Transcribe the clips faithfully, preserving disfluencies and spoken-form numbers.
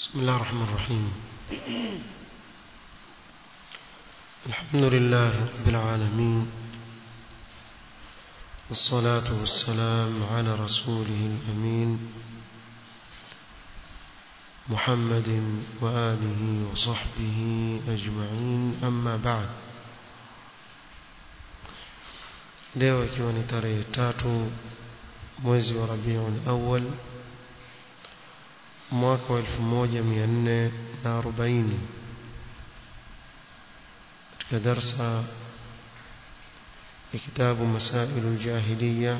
بسم الله الرحمن الرحيم. الحمد لله رب العالمين، والصلاة والسلام على رسوله الأمين محمد وآله وصحبه أجمعين، أما بعد. leo ikiwa ni tarehe tatu mwezi wa Rabiul Awwal mwaka wa elfu moja mia nne na arobaini, katika darsa ya kitabu Masail al-Jahiliya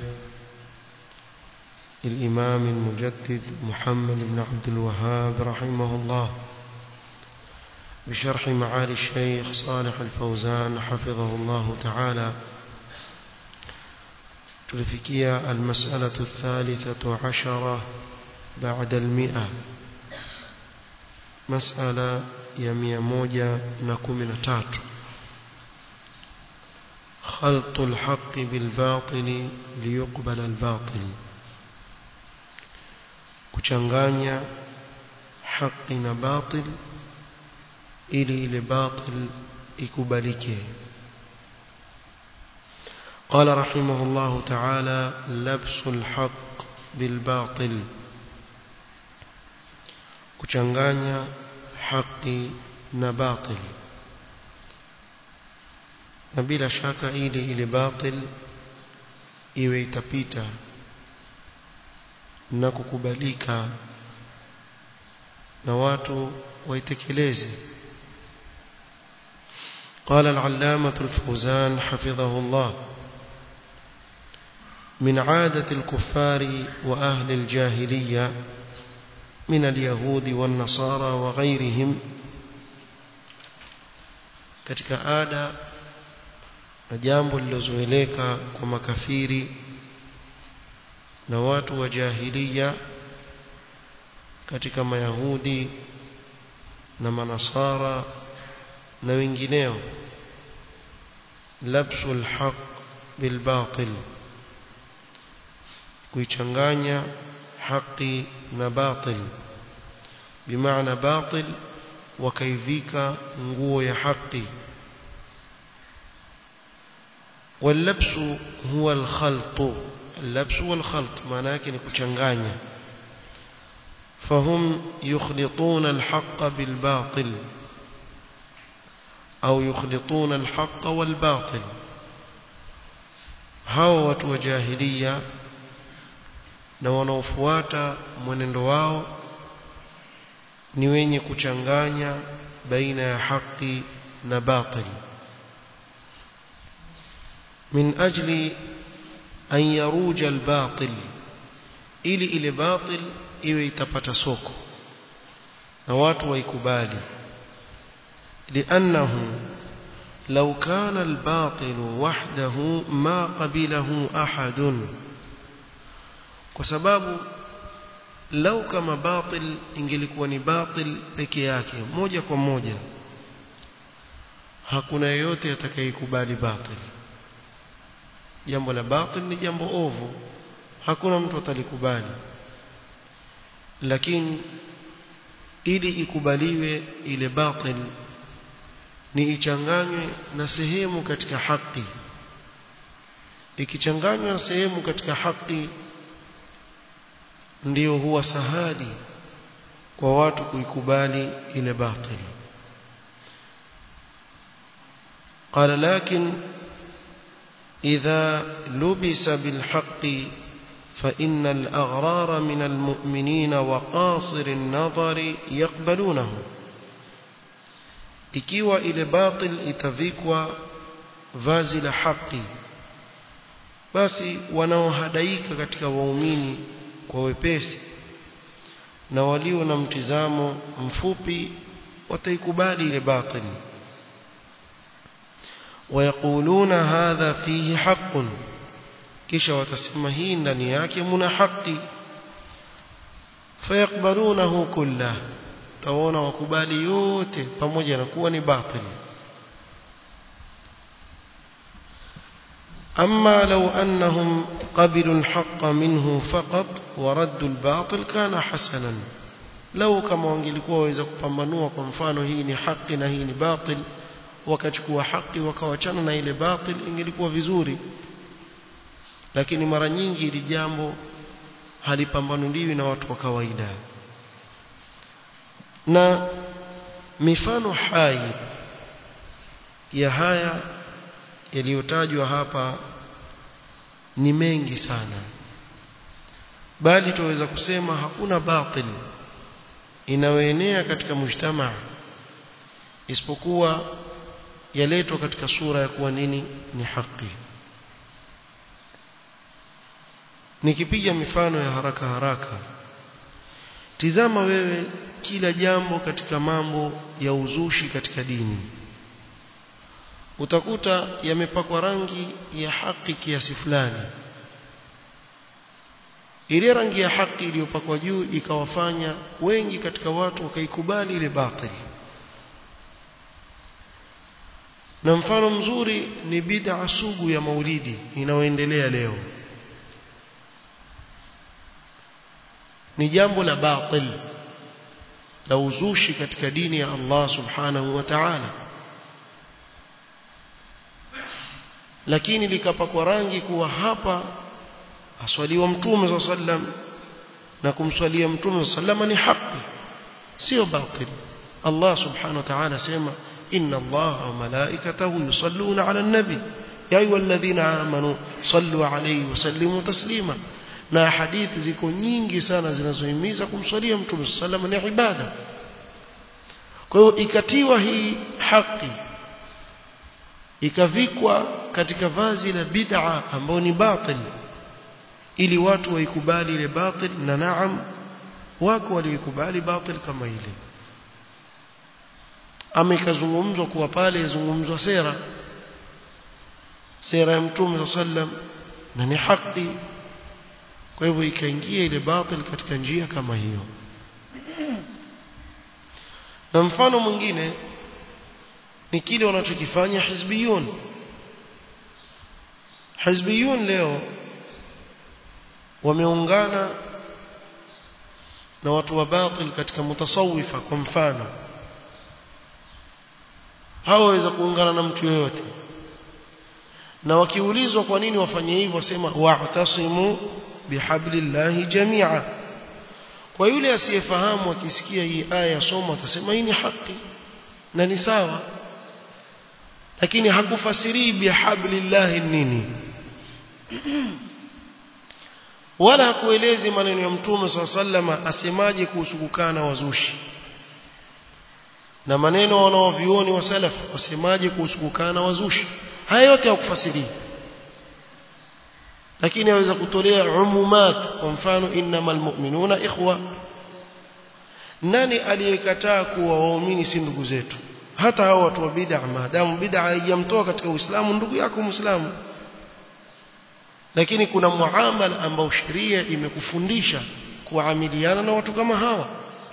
الإمام المجدد محمد بن عبد الوهاب رحمه الله بشرح معالي الشيخ صالح الفوزان حفظه الله تعالى. تلفكية المسألة الثالثة عشرة بعد المئة، مسألة يمية موجة نكمن تاتو. خلط الحق بالباطل ليقبل الباطل، kuchanganya haki na batil ili ile batil ikubalike. قال رحمه الله تعالى: لبس الحق بالباطل، kuchanganya haki na batil, na bila shaka ili ile batil iwe itapita na kukubalika na watu waitekeleze. قال العلامة الفوزان حفظه الله: من عادة الكفار وأهل الجاهلية من اليهود والنصارى وغيرهم، katika ada na jambo lilozoeleka kwa makafiri na watu wa jahiliya katika mayahudi na manasara na wengineo, labsul haq bil batil, kuichanganya haki na batil, bimaana batil wakaivika nguo ya haki. واللبس هو الخلط، اللبس والخلط معناه ni kuchanganya. فهم يخلطون الحق بالباطل أو يخلطون الحق والباطل. hao watu wa jahiliya na wanaofuata mwenendo wao ni wenye kuchanganya baina ya haki na batil, من أجل أن يروج الباطل، ili ile batil iwe itapata soko na watu waikubali. لأنه لو كان الباطل وحده ما قبله أحد، kwa sababu lau kama batil ingelikuwa ni batil peke yake moja kwa moja, hakuna yeyote atakayekubali batil. Jambo la batil ni jambo ovu, hakuna mtu atalikubali. Lakini ili ikubaliwe ile batil ni ichanganywe na sehemu katika haki. Ikichanganywa na sehemu katika haki, ndio huwa sahali kwa watu kuikubali ile batil. قال: لكن إذا لبس بالحق فإن الأغرار من المؤمنين وقاصر النظر يقبلونه. ikiwa ile batil itavikwa vazi la haki, basi wanaohadaika katika waumini kwa wepesi na walio na mtizamo mfupi wataikubali ile batil. ويقولون هذا فيه حق، kisha watasema hii ndani yake mna haki. فيقبلونه كله، taona wakubali yote pamoja na kuwa ni batil. أما لو أنهم قبلوا الحق منه فقط وردوا الباطل كان حسنا، lau kama wangelikuwa waweza kupambanua kwa mfano hii ni haki na hii ni batil, wakachukua haki wakawachana na ile batil, ingelikuwa vizuri. Lakini mara nyingi ili jambo halipambanuliwi na watu wa kawaida. Na mifano hai ya haya yaliyotajwa hapa ni mengi sana, bali tuweza kusema hakuna batil inayoenea katika mujtamaa isipokuwa yaletwa katika sura ya kuwa nini ni haki. Nikipiga mifano ya haraka haraka, tizama wewe kila jambo katika mambo ya uzushi katika dini, utakuta yamepakwa rangi ya haki kiasi fulani. Ile rangi ya haki iliyopakwa juu ikawafanya wengi katika watu wakaikubali ile batili. Na mfano mzuri ni bid'a sugu ya maulidi inayoendelea leo. Ni jambo la batil, la uzushi katika dini ya Allah subhanahu wa ta'ala, lakini likapakwa rangi kuwa hapa aswaliwa mtume sallallahu alayhi wasallam, na kumswalia mtume sallallahu alayhi wasallam ni haki, sio batil. Allah subhanahu wa ta'ala sema inna Allaha wa malaikatahu yusalluna ala an-nabi ya ayyuhalladhina amanu sallu alayhi wa sallimu taslima. Na hadithi ziko nyingi sana zinazohimiza kumswalia mtume sallallahu alayhi wasallam, ni ibada. Kwa hiyo ikatiwa hii haki ikavikwa katika vazi la bid'a ambao ni batil, ili watu waikubali ile batil. Na naam, wako walikubali batil kama ile. Amekazungumzwa kuwa pale yazungumzwa sera sera ya mtume sallam na ni haki, kwa hivyo ikaingia ile batil katika njia kama hiyo. Na mfano mwingine ni kile wanachokifanya hizbiyun. Hizbiyun leo wameungana na watu wa batil katika mutasawifa. Kwa mfano, hawaweza kuungana na mtu yoyote, na wakiulizwa kwa nini wafanye hivyo wasema wa'tasimu bihablillahi jami'a. Kwa yule asiyefahamu akisikia hii aya soma atasema hii ni haki na ni sawa, lakini hakufasiri bihablillahi nini, wala hakuelezi maneno ya mtume sallallahu alayhi wasallam asemaje kuhusu kukana wazushi, na maneno wanaovioni wa salaf wasemaje kuhusu kukana wazushi. Haya yote hakufasiri, lakini aweza kutolea umumat. Kwa mfano, innamal mu'minuna ikhwa. Nani aliyekataa kuwa waumini si ndugu zetu? Hata hao watu wa bid'a, maadamu bid'a haijamtoa katika Uislamu, ndugu yako Muislamu. Lakini kuna muamala ambao sheria imekufundisha kuamiliana na watu kama hawa,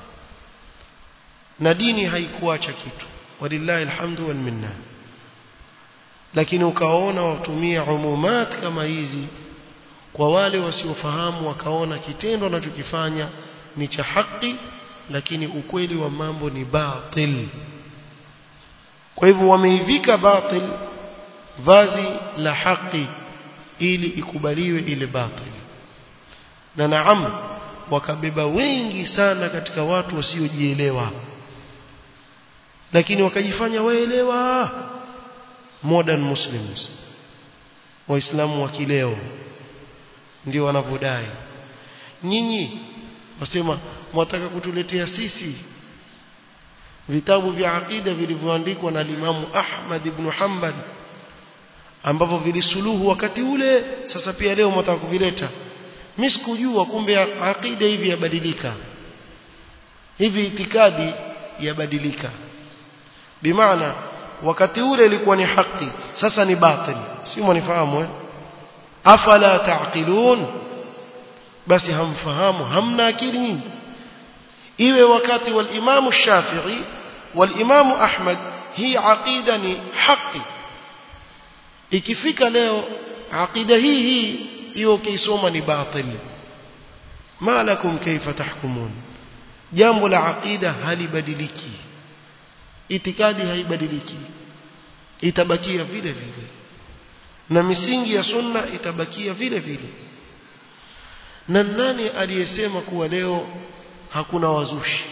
na dini haikuacha kitu, walillahi alhamdu wal minna. Lakini ukaona watumia umumat kama hizi kwa wale wasiofahamu, wakaona kitendo wanachokifanya ni cha haki, lakini ukweli wa mambo ni batil. Kwa hivyo wameivika batil vazi la haki ili ikubaliwe ile batil. Na naam, wakabeba wengi sana katika watu wasiojielewa, lakini wakajifanya waelewa. Modern Muslims, waislamu wa kileo, ndio wanavodai. Nyinyi wasema mwataka kutuletea sisi vitabu vya aqida vilivyoandikwa na Imam Ahmad ibn Hanbal ambavyo vilisuluhu wakati ule, sasa pia leo mwataka kuvileta. Mimi sikujua kumbe aqida hivi yabadilika, hivi itikadi yabadilika. Bimaana wakati ule ilikuwa ni haki, sasa ni batil. Si mnifahamu eh? Afala taqilun, basi hamfahamu, hamna akili nyingi. Iwe wakati wal Imam Shafi'i wal Imam Ahmad hii aqida ni haki, ikifika leo aqida hii hii hiyo ukisoma ni batil. Ma lakum kayfa tahkumun? jambo la aqida halibadiliki, itikadi haibadiliki, itabakia vile vile, na misingi ya sunna itabakia vile vile. Na nani aliyesema kuwa leo hakuna wazushi,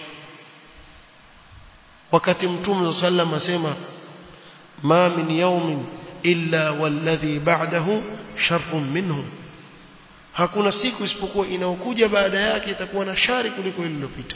wakati Mtume sallallahu asema ma min yawmin illa walladhi ba'dahu sharrun minhu, hakuna siku isipokuwa inaokuja baada yake itakuwa na shari kuliko ile iliyopita.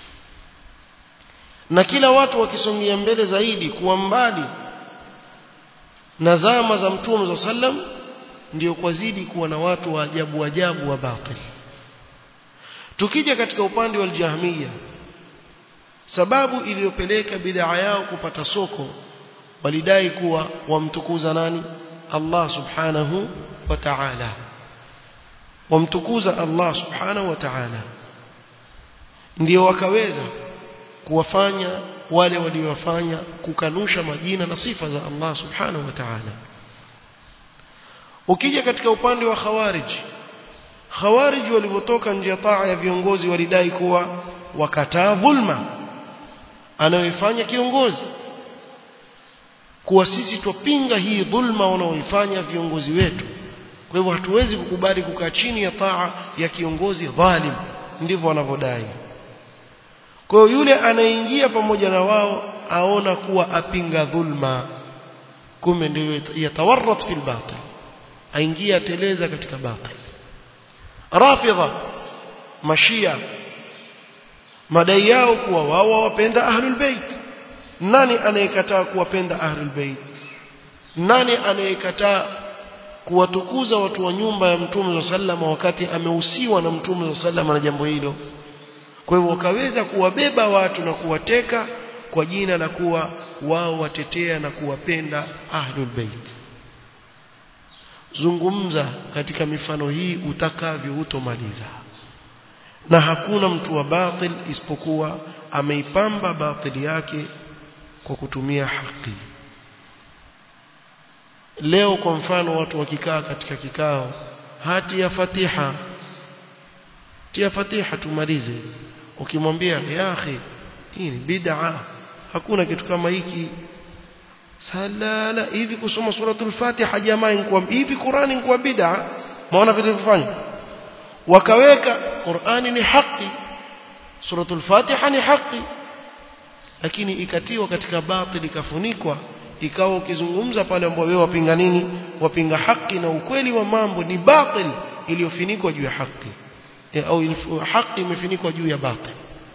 Na kila watu wakisongea mbele zaidi kuwa mbali na zama za Mtume sallam, ndio kwazidi kuwa na watu wa ajabu ajabu wa batil. Tukija katika upande wa Jahmiya, sababu iliyopeleka bid'a yao kupata soko, walidai kuwa wamtukuza nani? Allah subhanahu wa ta'ala, wamtukuza Allah subhanahu wa ta'ala. Ndio wakaweza kuwafanya wale waliowafanya kukanusha majina na sifa za Allah subhanahu wa ta'ala. Ukija katika upande wa Khawarij, Khawarij walipotoka nje ya taa ya viongozi walidai kuwa wakataa dhulma anayoifanya kiongozi, kuwa sisi tupinga hii dhulma wanaoifanya viongozi wetu, kwa hivyo hatuwezi kukubali kukaa chini ya taa ya kiongozi dhalim. Ndivyo wanavyodai. Kwa hiyo yule anaingia pamoja na wao aona kuwa apinga dhulma, kumbe ndio yatawarrat fil batil, aingia teleza katika batil. Rafidha, Mashia, madai yao kuwa wao wapenda ahlul bait. Nani anayekataa kuwapenda ahlul bait? Nani anayekataa kuwatukuza watu wa nyumba ya Mtume sallallahu wakati amehusiwa na Mtume sallallahu na jambo hilo? Kwa hivyo wakaweza kuwabeba watu na kuwateka kwa jina la kuwa wao watetea na kuwapenda ahlul bait. Zungumza katika mifano hii utakavyo utomaliza, na hakuna mtu wa batil isipokuwa ameipamba batili yake kwa kutumia haki. Leo kwa mfano watu wakikaa katika kikao, hati ya Fatiha, tia Fatiha tumalize, ukimwambia ya akhi hii ni bid'a, hakuna kitu kama hiki, salala hivi kusoma suratul Fatiha jamaa ingekuwa hivi, Qur'ani ingekuwa bid'a. Maana vile vifanya wakaweka Qur'ani ni haki, suratul Fatiha ni haki, lakini ikatiwa katika batil, ikafunikwa, ikawa ukizungumza pale ambao wewe wapinga nini, wapinga haki na ukweli wa mambo ni batil iliyofunikwa juu ya haki, e, au haki imefunikwa juu ya batil.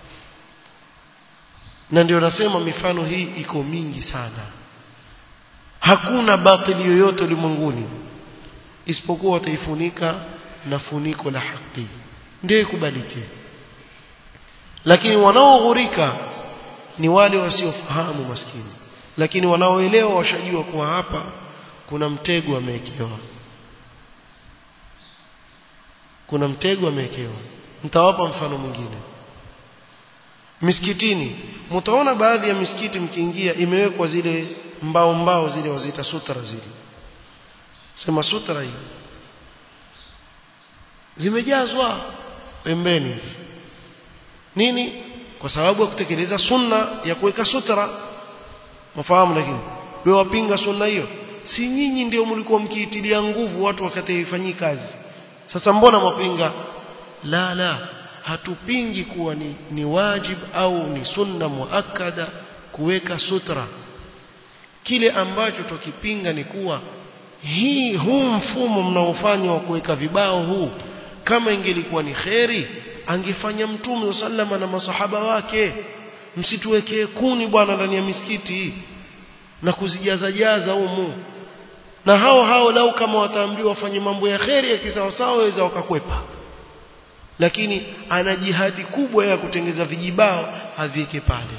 Na ndio nasema mifano hii iko mingi sana. Hakuna batili yoyote ulimwenguni isipokuwa wataifunika na funiko la haki ndio ikubalike. Lakini wanaoghurika ni wale wasiofahamu maskini, lakini wanaoelewa washajua kuwa hapa kuna mtego amewekewa, kuna mtego amewekewa. Nitawapa mfano mwingine. Misikitini mtaona baadhi ya misikiti mkiingia imewekwa zile mbao mbao zile wazita sutra zile, sema sutra hii zimejazwa pembeni. Nini? Kwa sababu ya kutekeleza sunna ya kuweka sutra. Mfahamu? Lakini wewe wapinga sunna hiyo. Si nyinyi ndio mlikuwa mkiitilia nguvu watu wakati ifanyii kazi? Sasa mbona mwapinga? La la, hatupingi kuwa ni, ni wajib au ni sunna muakkada kuweka sutra. Kile ambacho tukipinga ni kuwa hii huu mfumo mnaofanya wa kuweka vibao huu, kama ingelikuwa ni khairi angefanya Mtume sallama na masahaba wake. Msituwekee kuni bwana ndani ya misikiti na kuzijaza jaza humu. Na hao hao lau kama wataambiwa wafanye mambo ya khairi ya kisawasawa waweza wakakwepa, lakini ana jihadi kubwa ya kutengeza vijibao haviweke pale.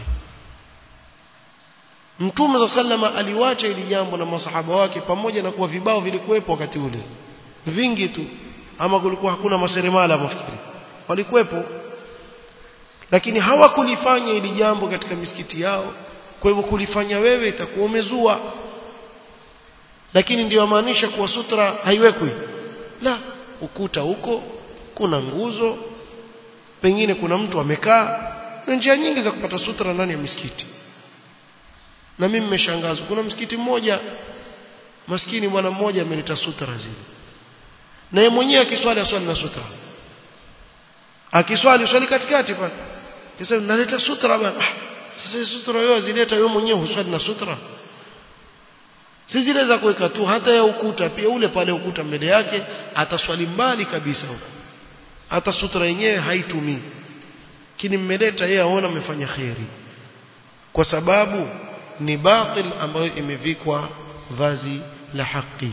Mtume sallama aliwacha ili jambo na masahaba wake, pamoja na kuwa vibao vilikuwepo wakati ule vingi tu, ama kulikuwa hakuna maseremala mafikiri walikuwepo, lakini hawakulifanya ili jambo katika misikiti yao. Kwa hivyo kulifanya wewe itakuwa umezua. Lakini ndio maanisha kuwa sutra haiwekwi? La, ukuta huko kuna nguzo, pengine kuna mtu amekaa, na njia nyingi za kupata sutra ndani ya misikiti. Na mimi nimeshangazwa, kuna msikiti mmoja maskini bwana mmoja ameleta sutra zile, na yeye mwenyewe akiswali aswali na sutra, akiswali swali katikati pale kisha naleta sutra bwana. Sasa sutra wewe zileta wewe mwenyewe huswali na sutra, si zile za kuweka tu, hata ya ukuta pia, ule pale ukuta mbele yake ataswali mbali kabisa huko, hata sutra yenyewe haitumii, lakini mmeleta yeye aona amefanya khairi, kwa sababu ni batil ambayo imevikwa vazi la haki.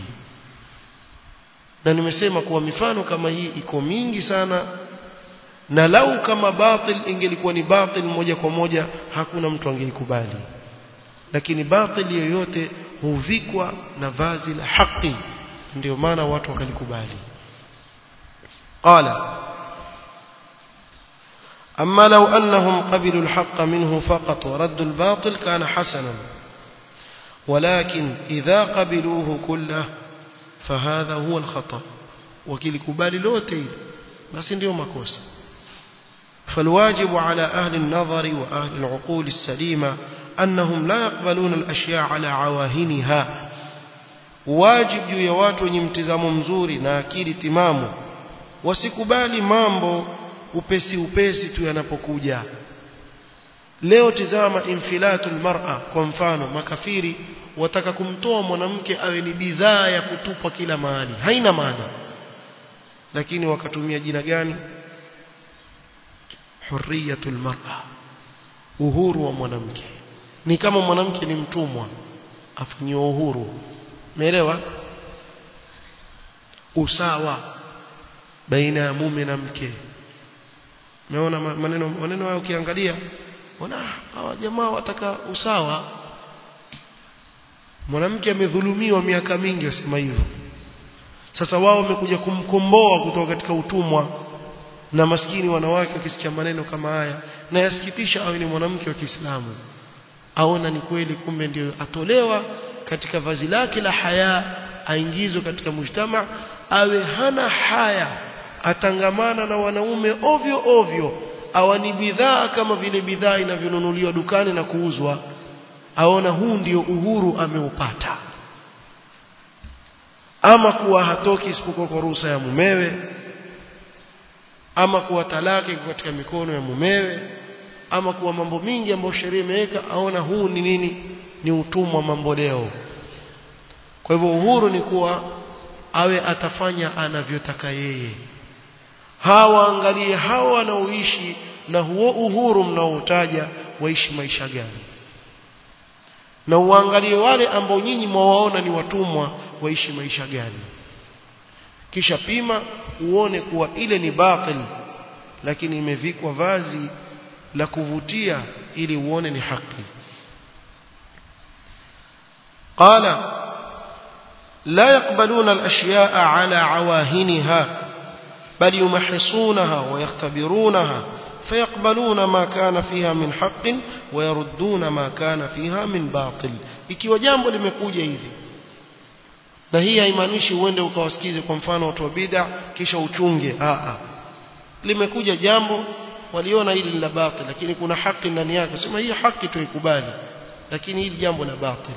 Na nimesema kuwa mifano kama hii iko mingi sana, na lau kama batil ingelikuwa ni batil moja kwa moja hakuna mtu angeikubali, lakini batil yoyote huvikwa na vazi la haki, ndio maana watu wakalikubali. Qala أما لو أنهم قبلوا الحق منه فقط وردوا الباطل كان حسنا، ولكن إذا قبلوه كله فهذا هو الخطأ. وكيلكبالي لوتي بس ndio makosa. فالواجب على أهل النظر وأهل العقول السليمة أنهم لا يقبلون الأشياء على عواهنها. واجب juu ya watu wenye mtizamo mzuri na akili timamu wasikubali mambo upesi upesi tu yanapokuja. Leo tizama infilatul mar'a, kwa mfano makafiri wataka kumtoa mwanamke awe ni bidhaa ya kutupwa kila mahali, haina maana, lakini wakatumia jina gani? Hurriyatul mar'a, uhuru wa mwanamke. Ni kama mwanamke ni mtumwa afanyiwa uhuru. Umeelewa? Usawa baina ya mume na mke. Umeona maneno maneno hayo ukiangalia, ona hawa jamaa wataka usawa. Mwanamke amedhulumiwa miaka mingi wasema hivyo. Sasa wao wamekuja kumkomboa kutoka katika utumwa, na maskini wanawake wakisikia maneno kama haya, na yasikitisha awe ni mwanamke wa Kiislamu, aona ni kweli kumbe ndio atolewa katika vazi lake la haya, aingizwe katika mujtama, awe hana haya, atangamana na wanaume ovyo ovyo, awani bidhaa kama vile bidhaa inavyonunuliwa dukani na kuuzwa. Aona huu ndio uhuru ameupata, ama kuwa hatoki isipokuwa kwa ruhusa ya mumewe, ama kuwa talaka iko katika mikono ya mumewe, ama kuwa mambo mingi ambayo sheria imeweka. Aona huu ni nini? Ni utumwa mambo leo. Kwa hivyo uhuru ni kuwa awe atafanya anavyotaka yeye. Hawa angalie hawa wanaoishi na huo uhuru mnaoutaja waishi maisha gani, na uangalie wale ambao nyinyi mwawaona ni watumwa waishi maisha gani, kisha pima uone kuwa ile ni batil, lakini imevikwa vazi la kuvutia ili uone ni haki. Qala la yaqbaluna al-ashya'a ala awahinha بل يمحصونها ويختبرونها فيقبلون ما كان فيها من حق ويردون ما كان فيها من باطل. Ikiwa jambo limekuja hivi, na hii haimaanishi uende ukawasikize kwa mfano watu wa bid'a kisha uchunge, a a limekuja jambo waliona hili la batil, lakini kuna haki ndani yake, sema hii haki tuikubali, lakini hili jambo la batil.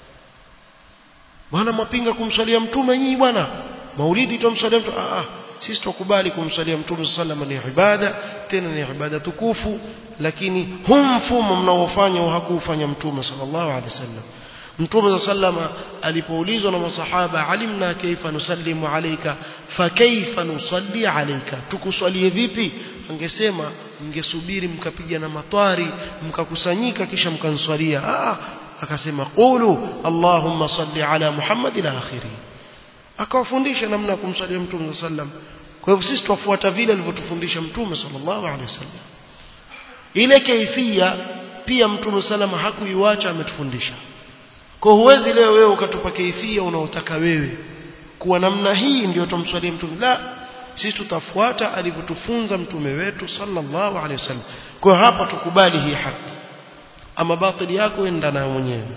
Bwana mapinga kumswalia mtume nyinyi bwana, maulidi tumswalia mtu, a a sisi tukubali kumswalia mtume sallallahu alayhi wasallam, ni ibada, tena ni ibada tukufu, lakini huu mfumo mnaofanya hakufanya mtume sallallahu alayhi wasallam. Mtume sallallahu alipoulizwa na masahaba, alimna kaifa nusallimu alayka fa kaifa nusalli alayka, tukuswalie vipi? Angesema mngesubiri mkapiga na matwari mkakusanyika kisha mkanswalia. Ah, akasema qulu allahumma salli ala muhammad ila akhiri, akawafundisha namna ya kumsalia mtume sallam. Kwa hivyo sisi tufuata vile alivyotufundisha mtume sallallahu alaihi wasallam. Ile kaifia pia mtume sallam hakuiacha, ametufundisha. Kwa huwezi leo wewe ukatupa kaifia unaotaka wewe kuwa namna hii ndio tumswalie mtume, la, sisi tutafuata alivyotufunza mtume wetu sallallahu alaihi wasallam. Kwa hapa tukubali hii haki, ama batili yako enda nayo mwenyewe.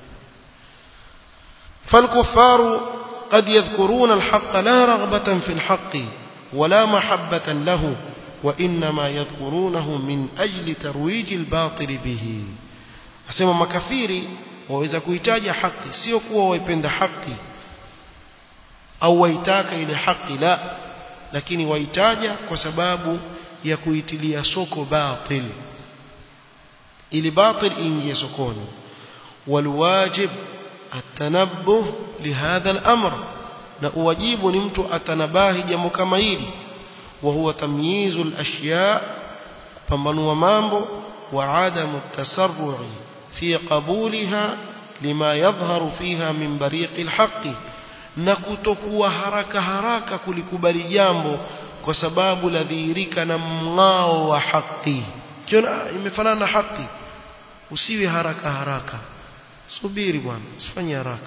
فالكفار قد يذكرون الحق لا رغبة في الحق ولا محبة له وإنما يذكرونه من أجل ترويج الباطل به. asema makafiri waweza kuitaja haki sio kuwa waipenda haki au waitaka ile haki, la, lakini waitaja kwa sababu ya kuitilia soko batil, ili batil ingie sokoni. والواجب التنبه لهذا الأمر, na uwajibu ni mtu atanabahi jambo kama hili. وهو تمييز الأشياء, pambanua mambo, وعدم التسرع في قبولها لما يظهر فيها من بريق الحق, na kutokuwa haraka haraka kulikubali jambo kwa sababu ladhihirika na mng'ao wa haki. Kiona imefanana na haki, usiwe haraka haraka, subiri bwana, usifanye haraka.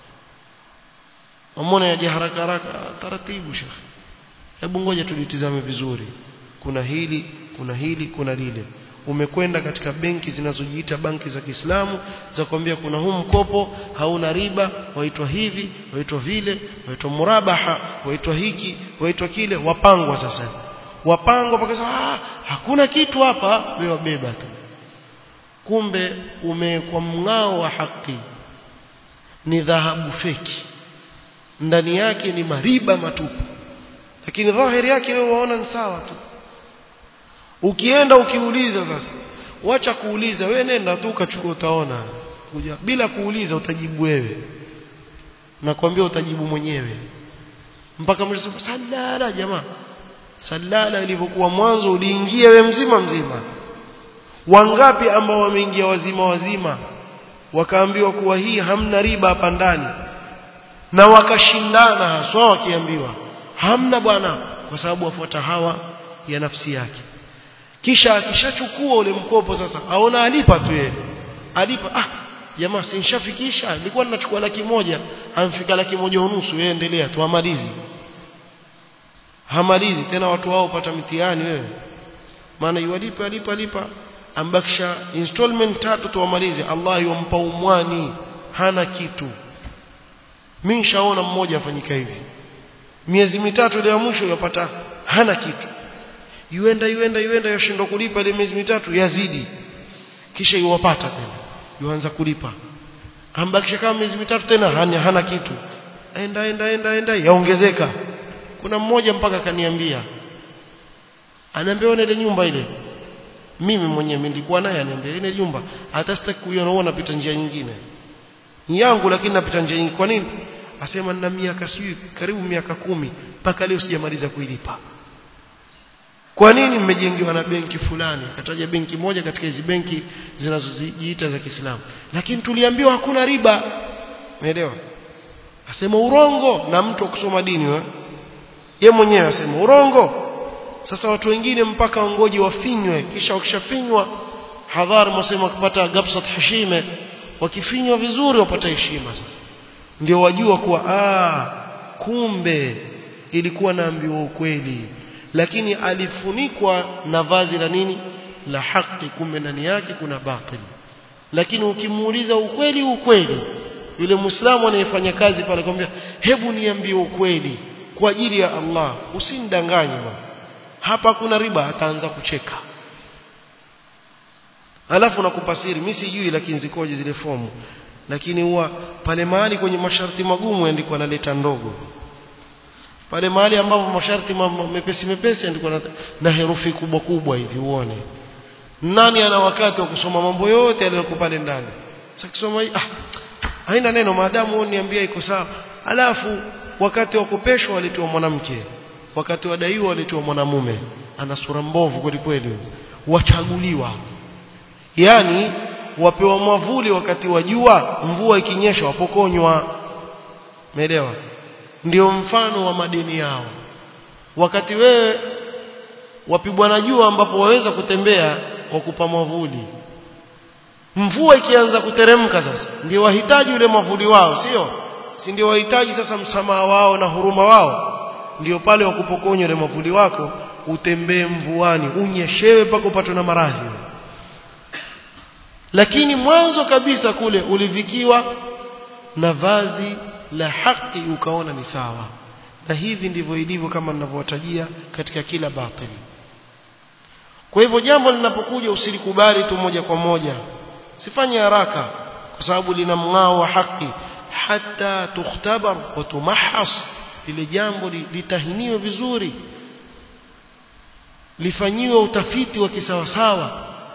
Umeona yaje haraka haraka, taratibu shekhi, hebu ngoja tulitizame vizuri, kuna hili kuna hili kuna lile. Umekwenda katika benki zinazojiita banki za Kiislamu za kwambia kuna huu mkopo hauna riba, waitwa hivi, waitwa vile, waitwa murabaha, waitwa hiki, waitwa kile, wapangwa sasa. Wapangwa mpaka sasa hakuna kitu hapa, wewe beba tu. Kumbe umekuwa mng'ao wa haki, ni dhahabu feki, ndani yake ni mariba matupu, lakini dhahiri yake wewe waona ni sawa tu. Ukienda ukiuliza sasa, wacha kuuliza, wewe nenda tu ukachukua, utaona kuja bila kuuliza utajibu wewe, nakwambia utajibu mwenyewe mpaka mwisho. Salala jamaa, salala ilivyokuwa mwanzo uliingia wewe mzima mzima. Wangapi ambao wameingia wazima wazima wakaambiwa kuwa hii hamna riba hapa ndani, na wakashindana haswa wakiambiwa hamna bwana, kwa sababu wafuata hawa ya nafsi yake. Kisha akishachukua ule mkopo sasa aona alipa tu yeye, alipa, ah jamaa si nishafikisha, nilikuwa ninachukua laki moja, amfika laki moja unusu, yeye endelea tu, amalizi hamalizi tena, watu wao pata mitihani wewe, maana yualipa alipa alipa, ambakisha installment tatu tu amalize, Allah yompa umwani, hana kitu. Mimi nishaona mmoja afanyika hivi, miezi mitatu ile ya mwisho yapata hana kitu, yuenda yuenda yuenda yashindwa kulipa ile miezi mitatu, yazidi, kisha yuwapata tena, yuanza kulipa, ambakisha kama miezi mitatu tena hana, hana kitu, enda enda enda enda yaongezeka. Kuna mmoja mpaka kaniambia, anaambia ile nyumba ile, mimi mwenyewe nilikuwa naye, aniambia ile nyumba hata sitaki kuiona, uona napita njia nyingine yangu, lakini napita njia nyingine. Kwa nini? Asema nina miaka sijui karibu miaka kumi mpaka leo sijamaliza kuilipa. Kwa nini? Mmejengewa na benki fulani, akataja benki moja katika hizi benki zinazojiita za Kiislamu, lakini tuliambiwa hakuna riba. Umeelewa? Asema urongo, na mtu kusoma dini wewe, yeye mwenyewe asema urongo. Sasa watu wengine mpaka ongoje wafinywe, kisha wakishafinywa hadhar msema kupata gabsat heshima, wakifinywa vizuri wapata heshima. Sasa ndio wajua kuwa ah kumbe ilikuwa naambiwa ukweli, lakini alifunikwa na vazi la nini, la haki, kumbe ndani yake kuna batili. Lakini ukimuuliza ukweli ukweli, yule Muislamu anayefanya kazi pale akwambia hebu niambie ukweli kwa ajili ya Allah, usinidanganye hapa kuna riba, ataanza kucheka. Alafu nakupa siri, mimi sijui lakini zikoje zile fomu, lakini huwa pale mahali kwenye masharti magumu andiko analeta ndogo, pale mahali ambapo masharti mepesi mepesi andiko na, na herufi kubwa kubwa hivi. Uone nani ana wakati wa kusoma mambo yote yaliyoko pale ndani. Sasa kusoma hii ah haina neno, maadamu uniambia iko sawa. Alafu wakati wa kupeshwa walitoa mwanamke, wakati wa daiwa walitoa mwanamume, ana sura mbovu kweli kweli, wachaguliwa. Yani wapewa mwavuli wakati wa jua, mvua ikinyesha wapokonywa. Umeelewa? Ndio mfano wa madeni yao. Wakati wewe wapigwa na jua ambapo waweza kutembea, wakupa mwavuli. Mvua ikianza kuteremka sasa ndio wahitaji ule mwavuli wao, sio? Si ndio wahitaji sasa msamaha wao na huruma wao? Ndio pale wakupokonywa ile mwavuli wako, utembee mvuani, unyeshewe mpaka upatwe na maradhi. Lakini mwanzo kabisa kule ulivikiwa na vazi la haki, ukaona ni sawa. Na hivi ndivyo ilivyo kama ninavyowatajia katika kila batili. kwa hivyo jambo linapokuja usilikubali tu moja kwa moja, sifanye haraka kwa sababu lina mng'ao wa haki, hata tukhtabar wa tumahhas, ile jambo litahiniwe vizuri, lifanyiwe utafiti wa kisawasawa.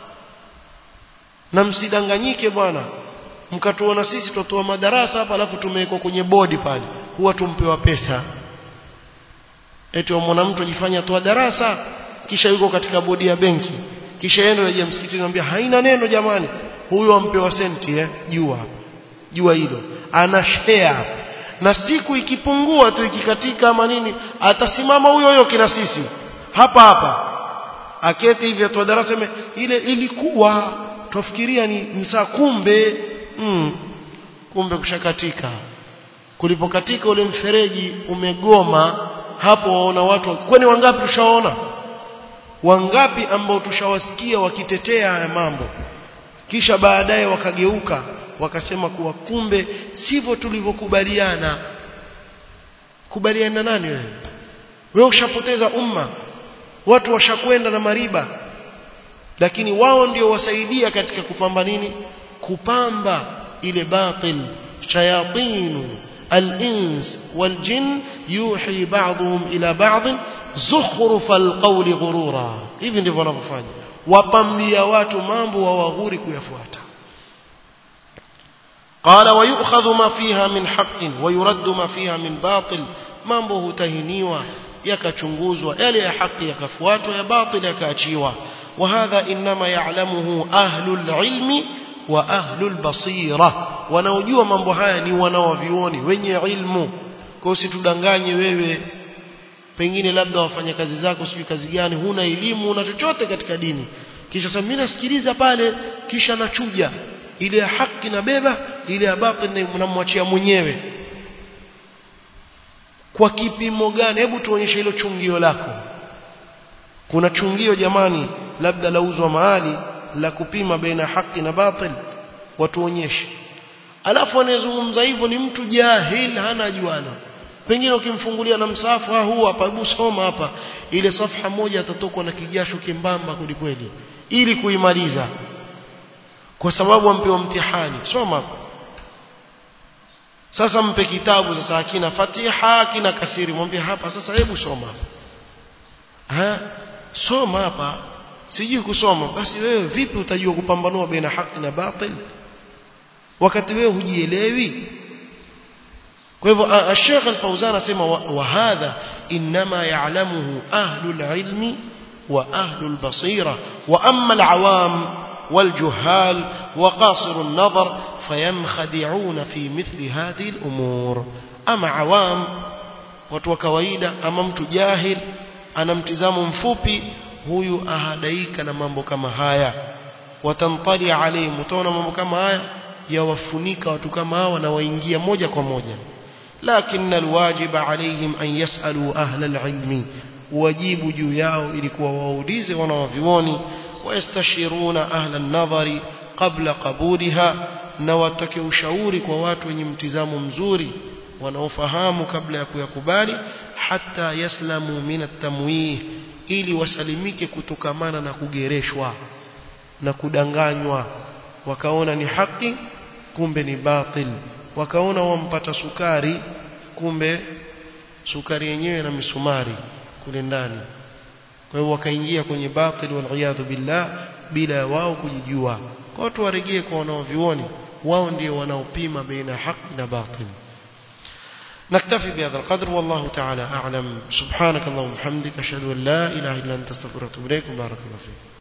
Na msidanganyike bwana mkatuona sisi tutoa madarasa hapa alafu tumewekwa kwenye bodi pale, huwa tumpewa pesa. Eti mwana mtu ajifanya toa darasa kisha yuko katika bodi ya benki, kisha yeye ndio aje msikitini anambia haina neno jamani, huyo ampewa senti eh, jua jua hilo ana share. Na siku ikipungua tu ikikatika ama nini, atasimama huyo huyo kina sisi hapa hapa aketi hivi toa darasa ile ilikuwa tufikiria ni, ni saa kumbe mm, kumbe kushakatika. Kulipokatika ule mfereji umegoma, hapo waona watu. Kwani wangapi tushaona, wangapi ambao tushawasikia wakitetea haya mambo, kisha baadaye wakageuka wakasema kuwa kumbe sivyo tulivyokubaliana. Kubaliana nani wewe? Wewe ushapoteza umma, watu washakwenda na mariba, lakini wao ndio wasaidia katika kupamba nini, kupamba ile batil. Shayatinu al-ins wal-jinn yuhi ba'dhum ila ba'd zukhruf al-qawli ghurura. Hivi ndivyo wanavyofanya, wapambia watu mambo wawaghuri kuyafuata. Qala wa yu'khadhu ma fiha min haqqin wa yuraddu ma fiha min batil, mambo hutahiniwa yakachunguzwa, yale ya haki yakafuatwa, ya batil yakaachiwa. وهذا إنما يعلمه أهل العلم وأهل البصيرة. wanaojua mambo haya ni wanaovioni wenye ilmu. Kwa usitudanganye wewe, pengine labda wafanya kazi zako sijui kazi gani, huna elimu una chochote katika dini, kisha sasa mimi nasikiliza pale kisha nachuja ile ya haki na beba, ile ya batil mnamwachia mwenyewe. Kwa kipimo gani? Hebu tuonyeshe hilo chungio lako. Kuna chungio jamani labda lauzwa mahali la kupima baina haki na batil, watuonyeshe. Alafu anayezungumza hivyo ni mtu jahil, hana juana. Pengine ukimfungulia na msahafu ha huu hapa, hebu soma hapa, ile safha moja atatokwa na kijasho kimbamba kweli ili kuimaliza, kwa sababu ampewa mtihani. Soma hapa sasa, mpe kitabu sasa akina Fatiha kina kasiri, mwambie hapa sasa hebu soma ha soma hapa, sijui kusoma. Basi wewe vipi utajua kupambanua baina haki na batil wakati wewe hujielewi? Kwa hivyo Sheikh Al-Fawzan anasema wa hadha inma ya'lamuhu ahlul ilmi wa ahlul basira, wa amma al-awam wal-juhal wa qasir an-nazar fayankhadi'una fi mithli hadhihi al-umur. Ama awam, watu wa kawaida, ama mtu jahil ana mtizamo mfupi, huyu ahadaika na mambo kama haya. Watantali alayhi, mtaona mambo kama haya yawafunika watu kama hawa na waingia moja kwa moja. Lakini alwajiba alayhim an yasalu ahla alilmi, wajibu juu yao ilikuwa waulize wanawavioni, wayastashiruna ahla an-nadhari qabla qabulha, na watake ushauri kwa watu wenye mtizamo mzuri wanaofahamu kabla ya kuyakubali, hatta yaslamu min at-tamwih, ili wasalimike kutokamana na kugereshwa na kudanganywa, wakaona ni haki kumbe ni batil, wakaona wampata sukari kumbe sukari yenyewe na misumari kule ndani. Kwa hiyo wakaingia kwenye batil wal iyadhu billah bila wao kujijua. Kwa watu warejee kwa wanaovioni, wao ndio wanaopima baina haki na batil. نكتفي بهذا القدر والله تعالى أعلم. سبحانك اللهم وبحمدك أشهد أن لا إله إلا أنت أستغفرك وأتوب إليك. بارك الله فيك.